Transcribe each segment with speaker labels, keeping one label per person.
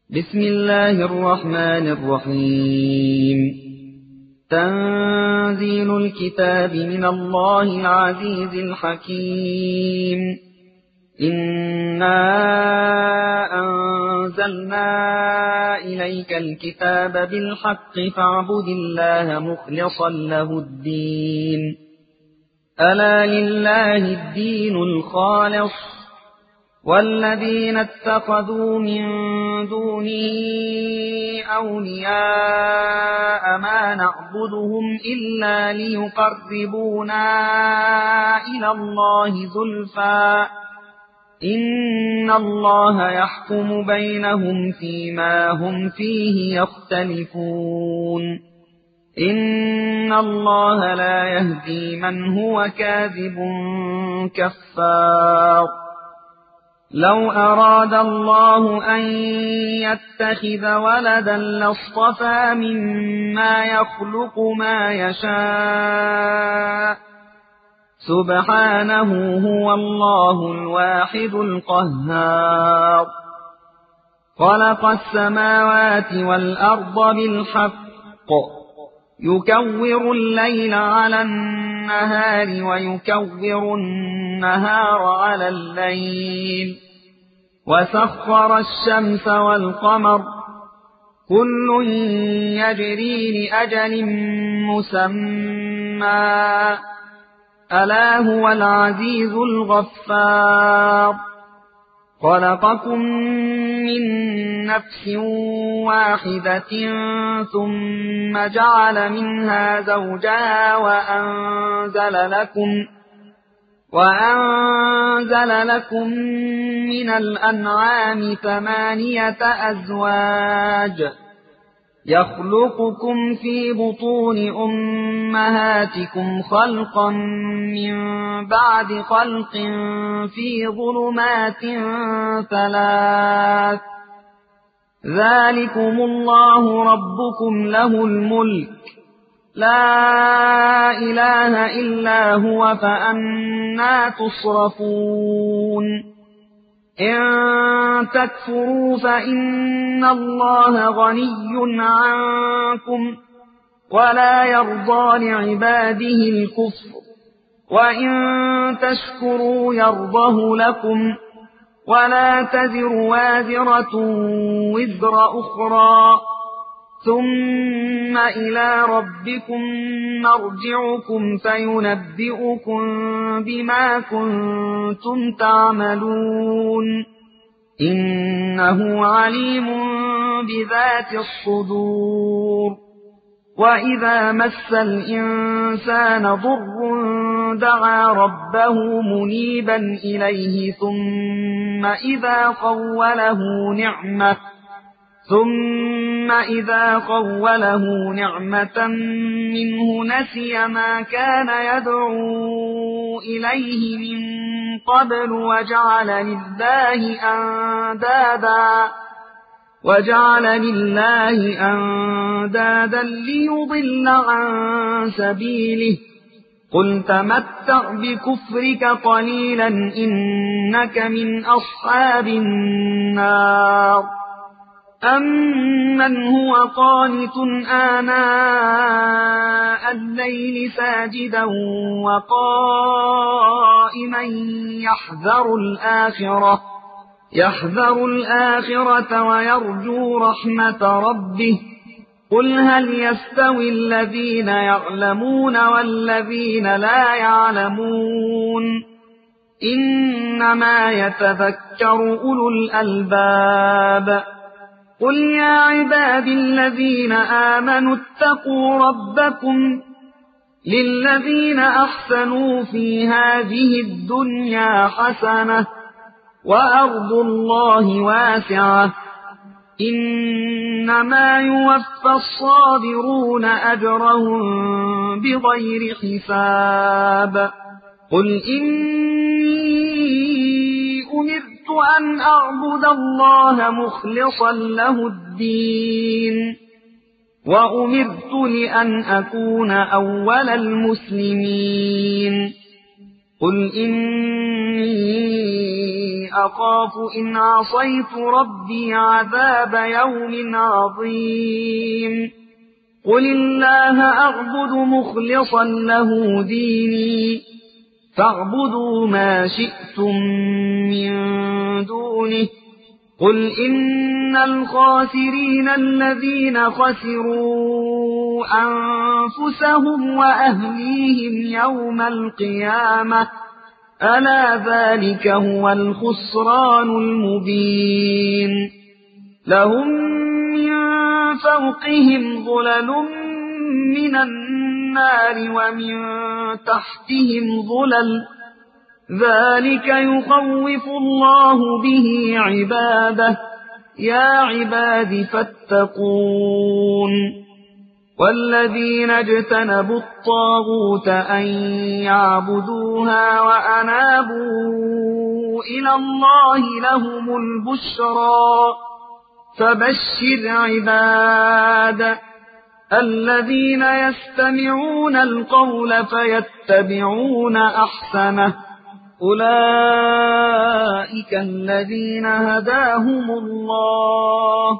Speaker 1: بسم الله الرحمن الرحيم. تنزيل الكتاب من الله العزيز الحكيم. إنا أنزلنا إليك الكتاب بالحق فاعبد الله مخلصا له الدين. ألا لله الدين الخالص والذين اتخذوا من دونه أولياء ما نعبدهم إلا ليقربونا إلى الله زلفى إن الله يحكم بينهم فيما هم فيه يختلفون. إن الله لا يهدي من هو كاذب كفار. لو أراد الله أن يتخذ ولدا لاصطفى مما يخلق ما يشاء سبحانه هو الله الواحد القهار. خلق السماوات والأرض بالحق يكور الليل على النهار ويكور النهار على الليل وسخر الشمس والقمر كل يجري لأجل مسمى ألا هو العزيز الغفار. خلقكم من نفس واحدة ثم جعل منها زوجها وأنزل لكم من الأنعام 8 أزواج يخلقكم في بطون أمهاتكم خلقا من بعد خلق في ظلمات 3 ذلكم الله ربكم له الملك لا إله إلا هو فأنى تصرفون. إن تكفروا فإن الله غني عنكم ولا يرضى لعباده الكفر وإن تشكروا يرضه لكم ولا تزر وازرة وزر أخرى ثم إلى ربكم مرجعكم فينبئكم بما كنتم تعملون إنه عليم بذات الصدور. وإذا مس الإنسان ضر دعا ربه منيبا إليه ثم إذا خوله نعمة منه نسي ما كان يدعو إليه من قبل وجعل لله أندادا ليضل عن سبيله. قل تمتع بكفرك قليلا إنك من أصحاب النار. أمن هو قانت آناء الليل ساجدا وقائما يحذر الآخرة ويرجو رحمة ربه. قل هل يستوي الذين يعلمون والذين لا يعلمون إنما يتذكر أولو الألباب. قل يا عباد الذين آمنوا اتقوا ربكم للذين أحسنوا في هذه الدنيا حسنة وأرض الله واسعة إنما يوفى الصابرون أجرهم بغير حساب. قل إني أمرت أن أعبد الله مخلصا له الدين وأمرت لأن أكون أول المسلمين. قل إني أخاف إن عصيت ربي عذاب يوم عظيم قل الله أعبد مخلصا له ديني فاعبدوا ما شئتم من دونه قل إن الخاسرين الذين خسروا أنفسهم وأهليهم يوم القيامة ألا ذلك هو الخسران المبين لهم من فوقهم ظلل من النار ومن تحتهم ظلل ذلك يخوف الله به عباده يا عباد فاتقون والذين اجتنبوا الطاغوت أن يعبدوها وأنابوا إلى الله لهم البشرى فبشر عباد الذين يستمعون القول فيتبعون أحسنه أولئك الذين هداهم الله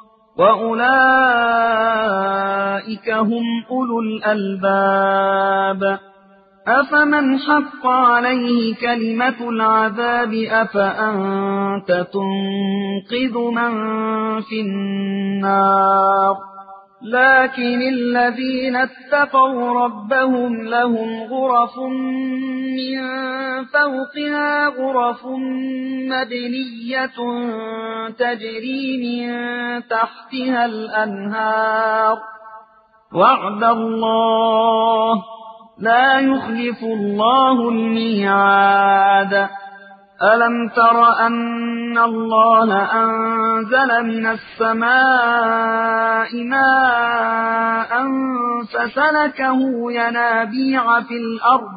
Speaker 1: وأولئك هم أولو الألباب أفمن حق عليه كلمة العذاب أفأنت تنقذ من في النار لكن الذين اتقوا ربهم لهم غرف من فوقها غرف مبنية تجري من تحتها الأنهار وعد الله لا يخلف الله الميعاد ألم تر أن الله أنزل من السماء ماء فسلكه ينابيع في الأرض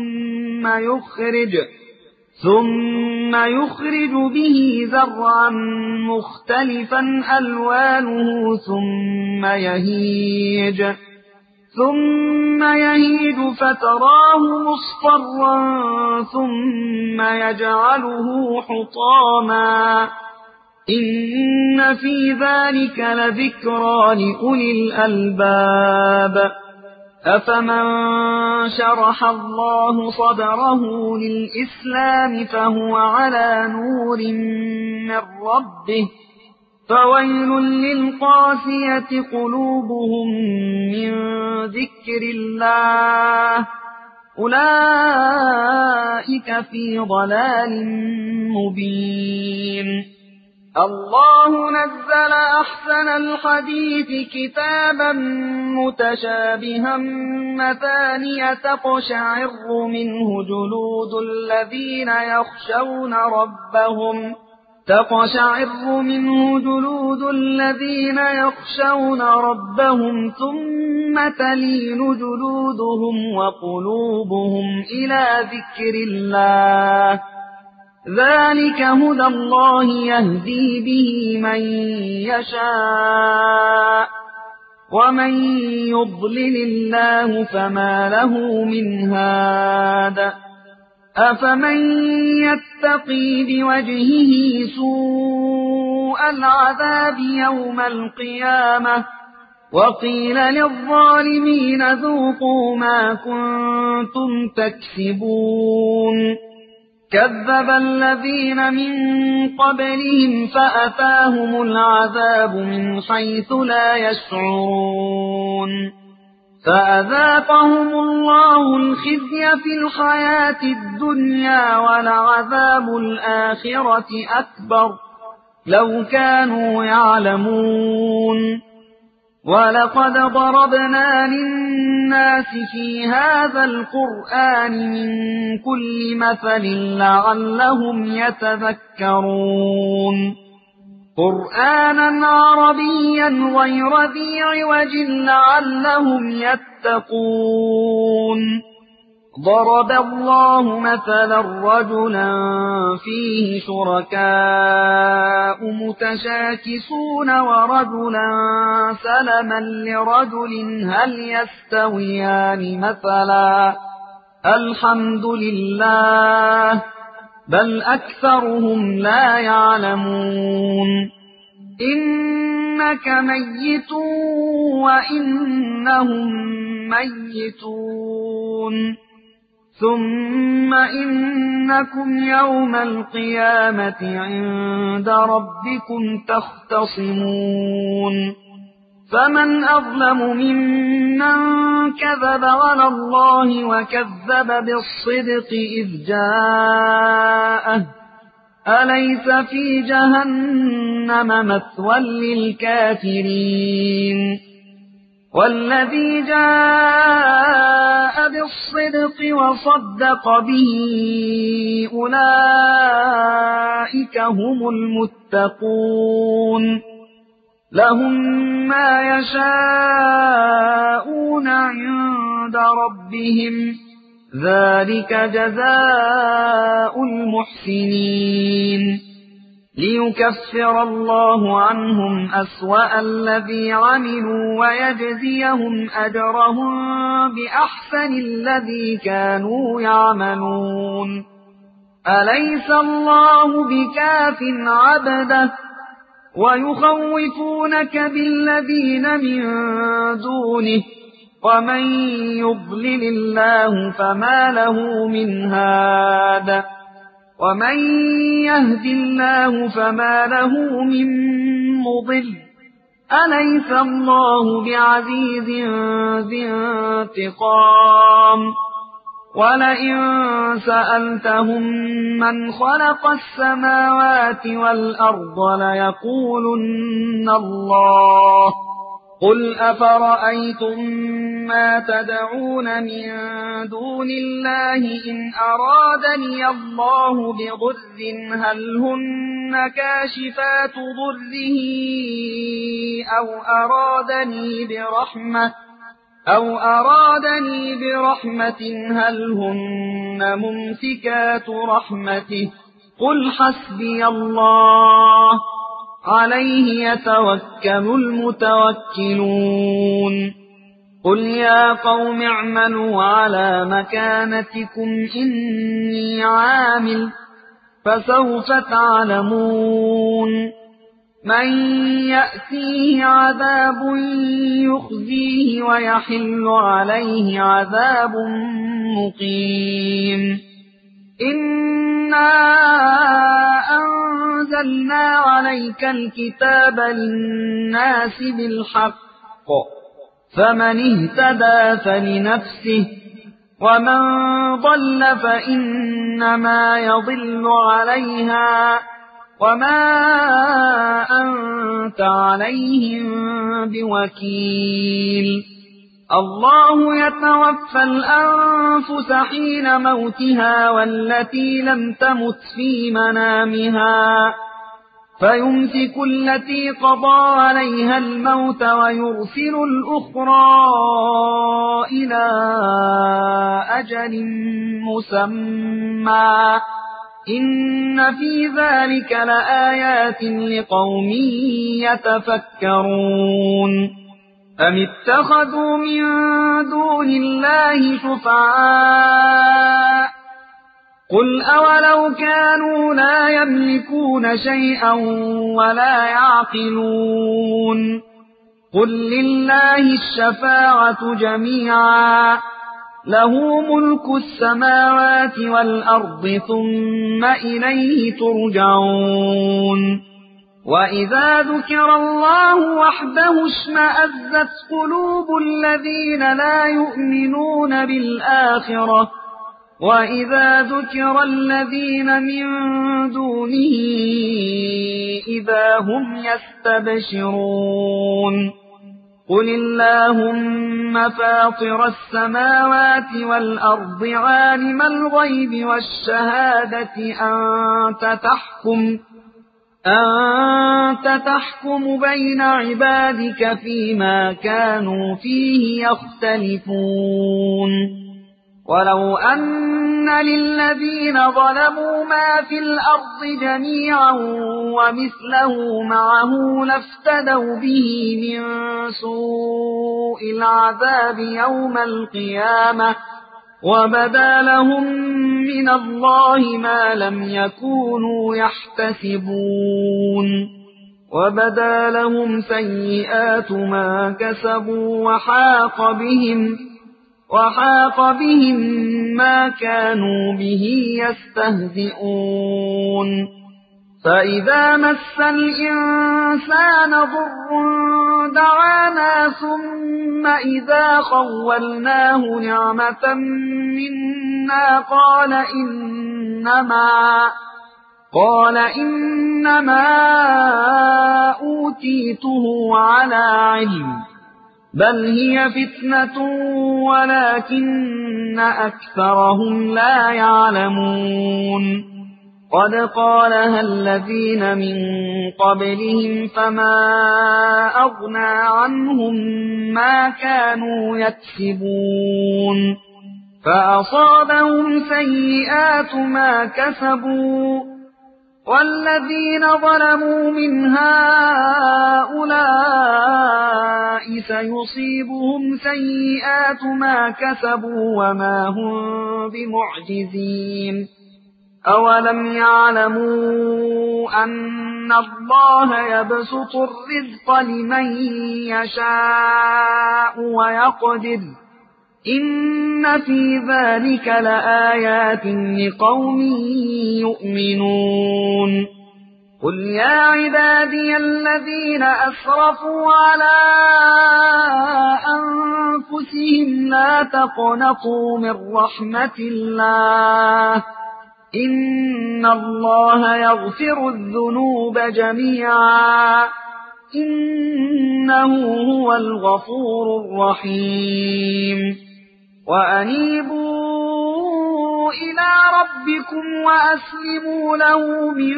Speaker 1: ثم يخرج به زرعا مختلفا ألوانه ثم يهيج فتراه مصفرا ثم يجعله حطاما إن في ذلك لذكرى لأولي الألباب أفمن شرح الله صدره للإسلام فهو على نور من ربه فويل للقاسية قلوبهم من ذكر الله أولئك في ضلال مبين الله نزل أحسن الحديث كتابا متشابها مثانية تقشعر منه جلود الذين يخشون ربهم ثم تلين جلودهم وقلوبهم إلى ذكر الله ذلك هدى الله يهدي به من يشاء ومن يضلل الله فما له من هاد أفمن يتقي بوجهه سوء العذاب يوم القيامة وقيل للظالمين ذوقوا ما كنتم تكسبون كذب الذين من قبلهم فأتاهم العذاب من حيث لا يشعرون فأذاقهم الله الخزي في الحياة الدنيا ولعذاب الآخرة أكبر لو كانوا يعلمون ولقد ضربنا للناس في هذا القرآن من كل مثل لعلهم يتذكرون قرآنا عربيا غير ذي عوج لعلهم يتقون ضرب الله مثلا رجلا فيه شركاء متشاكسون ورجلا سلما لرجل هل يستويان مثلا الحمد لله بل أكثرهم لا يعلمون إنك ميت وإنهم ميتون ثم إنكم يوم القيامة عند ربكم تختصمون فمن أظلم ممن كذب على الله وكذب بالصدق إذ جاءه أليس في جهنم مثوى للكافرين والذي جاء بالصدق وصدق به أولئك هم المتقون لهم ما يشاءون عند ربهم ذلك جزاء المحسنين ليكفر الله عنهم أسوأ الذي عملوا ويجزيهم أجرهم بأحسن الذي كانوا يعملون أليس الله بكاف عبده ويخوفونك بالذين من دونه ومن يضلل الله فما له من هاد ومن يهد الله فما له من مضل أليس الله بعزيز ذي انتقام ولئن سألتهم من خلق السماوات والأرض ليقولن الله قل أفرأيتم ما تدعون من دون الله إن أرادني الله بضر هل هن كاشفات ضره أو أرادني برحمة هل هن ممسكات رحمته قل حسبي الله عليه يتوكل المتوكلون قل يا قوم اعملوا على مكانتكم إني عامل فسوف تعلمون من يأتيه عذاب يخزيه ويحل عليه عذاب مقيم إنا أنزلنا عليك الكتاب للناس بالحق فمن اهتدى فلنفسه ومن ضل فإنما يضل عليها وما أنت عليهم بوكيل الله يتوفى الأنفس حين موتها والتي لم تمت في منامها فيمسك التي قضى عليها الموت ويرسل الأخرى إلى أجل مسمى إن في ذلك لآيات لقوم يتفكرون أم اتخذوا من دون الله شفعاء قل أولو كانوا لا يملكون شيئا ولا يعقلون قل لله الشفاعة جميعا له ملك السماوات والأرض ثم إليه ترجعون وإذا ذكر الله وحده اشمأزت قلوب الذين لا يؤمنون بالآخرة وإذا ذكر الذين من دونه إذا هم يستبشرون قل اللهم فاطر السماوات والأرض عالم الغيب والشهادة أنت تحكم بين عبادك فيما كانوا فيه يختلفون ولو أن للذين ظلموا ما في الأرض جميعا ومثله معه لافتدوا به من سوء العذاب يوم القيامة وبدا لهم من الله ما لم يكونوا يحتسبون وبدا لهم سيئات ما كسبوا وحاق بهم ما كانوا به يستهزئون فإذا مس الإنسان ضر دعانا ثم إذا خولناه نعمة منا قال إنما أوتيته على علم بل هي فتنة ولكن أكثرهم لا يعلمون قد قالها الذين من قبلهم فما أغنى عنهم ما كانوا يكسبون فأصابهم سيئات ما كسبوا والذين ظلموا من هؤلاء سيصيبهم سيئات ما كسبوا وما هم بمعجزين أولم يعلموا أن الله يبسط الرزق لمن يشاء ويقدر إن في ذلك لآيات لقوم يؤمنون قل يا عبادي الذين أسرفوا على أنفسهم لا تقنطوا من رحمة الله إن الله يغفر الذنوب جميعا إنه هو الغفور الرحيم وأنيبوا إلى ربكم وأسلموا له من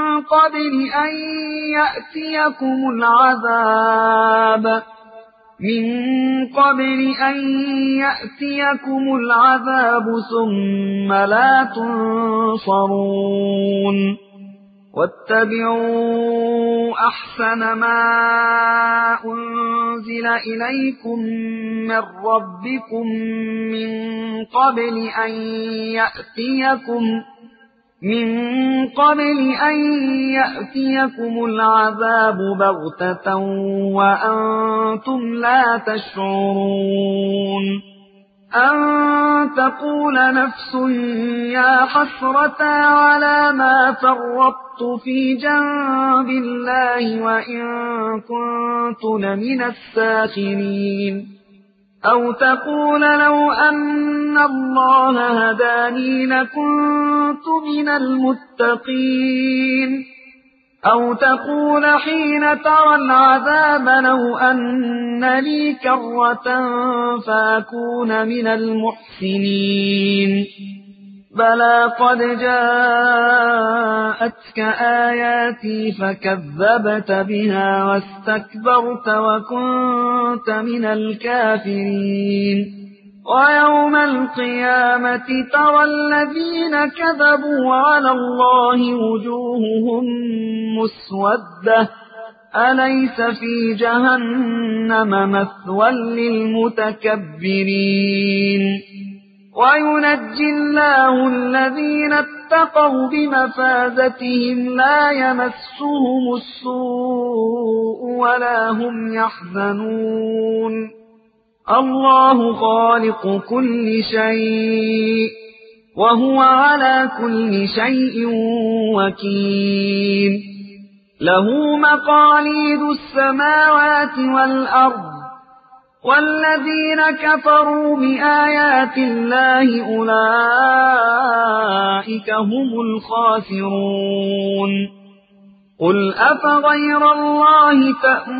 Speaker 1: قبل أن يأتيكم العذاب ثم لا تنصرون واتبعوا أحسن ما أنزل إليكم من ربكم من قبل أن يأتيكم العذاب بغتة وأنتم لا تشعرون أن تقول نفس يا حسرة على ما فرطت في جنب الله وإن كنت لمن الساخرين أو تقول لو أن الله هداني لكنت من المتقين أو تقول حين ترى العذاب لو أن لي كرة فأكون من المحسنين بلى قد جاءتك آياتي فكذبت بها واستكبرت وكنت من الكافرين ويوم القيامة ترى الذين كذبوا على الله وجوههم مسودة أليس في جهنم مثوى للمتكبرين وينجي الله الذين اتقوا بمفازتهم لا يمسهم السوء ولا هم يحزنون الله خالق كل شيء وهو على كل شيء وكيل له مقاليد السماوات والأرض والذين كفروا بآيات الله أولئك هم الخاسرون قل أفغير الله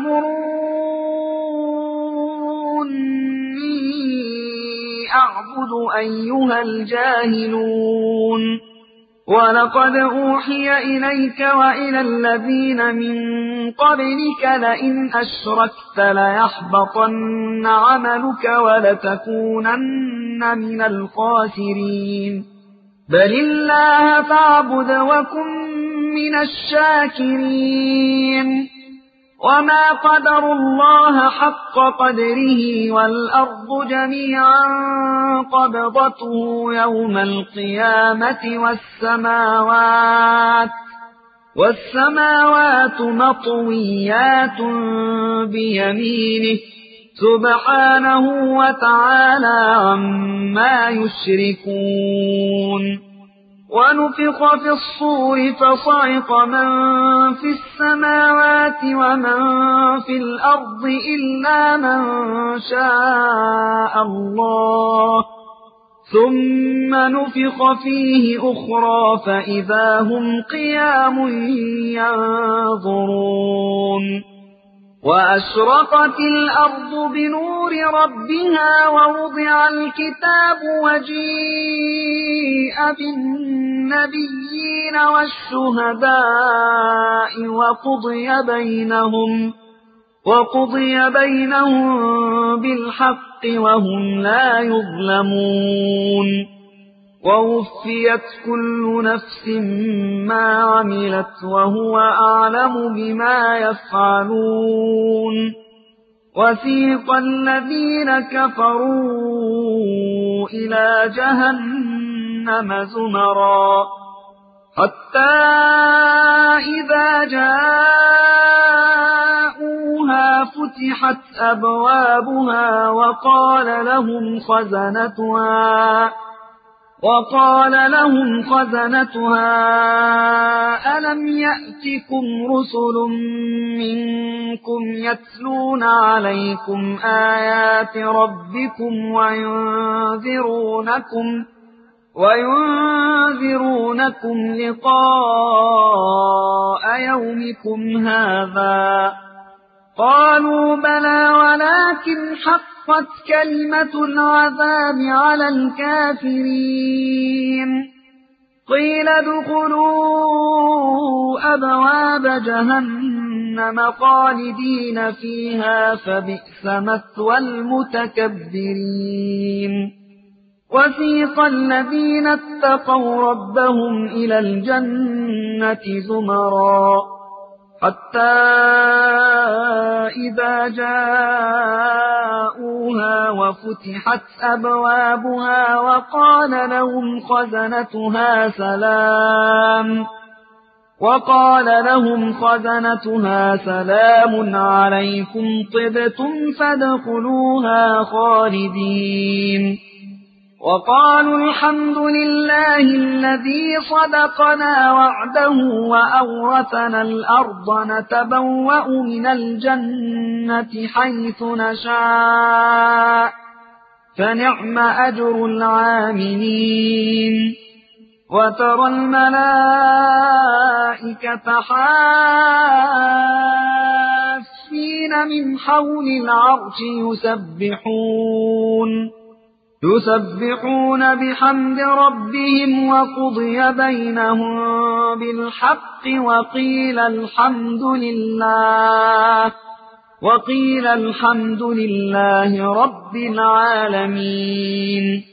Speaker 1: تأمروني أعبد أيها الجاهلون ولقد أوحي إليك وإلى الذين من قبلك لئن أشركت ليحبطن عملك ولتكونن من الخاسرين بل الله فاعبد وكن من الشاكرين وما قدروا الله حق قدره والأرض جميعا قبضته يوم القيامة والسماوات مطويات بيمينه سبحانه وتعالى عما يشركون ونفخ في الصور فصعق من في السماوات ومن في الأرض إلا من شاء الله ثم نفخ فيه أخرى فإذا هم قيام ينظرون وأشرقت الأرض بنور ربها ووضع الكتاب وجيء بالنبيين والشهداء وقضي بينهم بالحق وهم لا يظلمون ووفيت كل نفس ما عملت وهو أعلم بما يفعلون وسيق الذين كفروا إلى جهنم زمرا حتى إذا جاءوها فتحت أبوابها وقال لهم خزنتها ألم يأتكم رسل منكم يتلون عليكم آيات ربكم وينذرونكم لقاء يومكم هذا قالوا بلى ولكن حقت كلمة العذاب على الكافرين قيل ادخلوا أبواب جهنم خالدين فيها فبئس مثوى المتكبرين وسيق الذين اتقوا ربهم إلى الجنة زمرا حتى إذا جاءوها وفتحت أبوابها وقال لهم خزنتها سلام عليكم طبتم فادخلوها خالدين وقالوا الحمد لله الذي صدقنا وعده وأورثنا الأرض نتبوأ من الجنة حيث نشاء فنعم أجر العاملين وترى الملائكة حافين من حول العرش يسبحون بحمد ربهم وقضي بينهم بالحق وقيل الحمد لله رب العالمين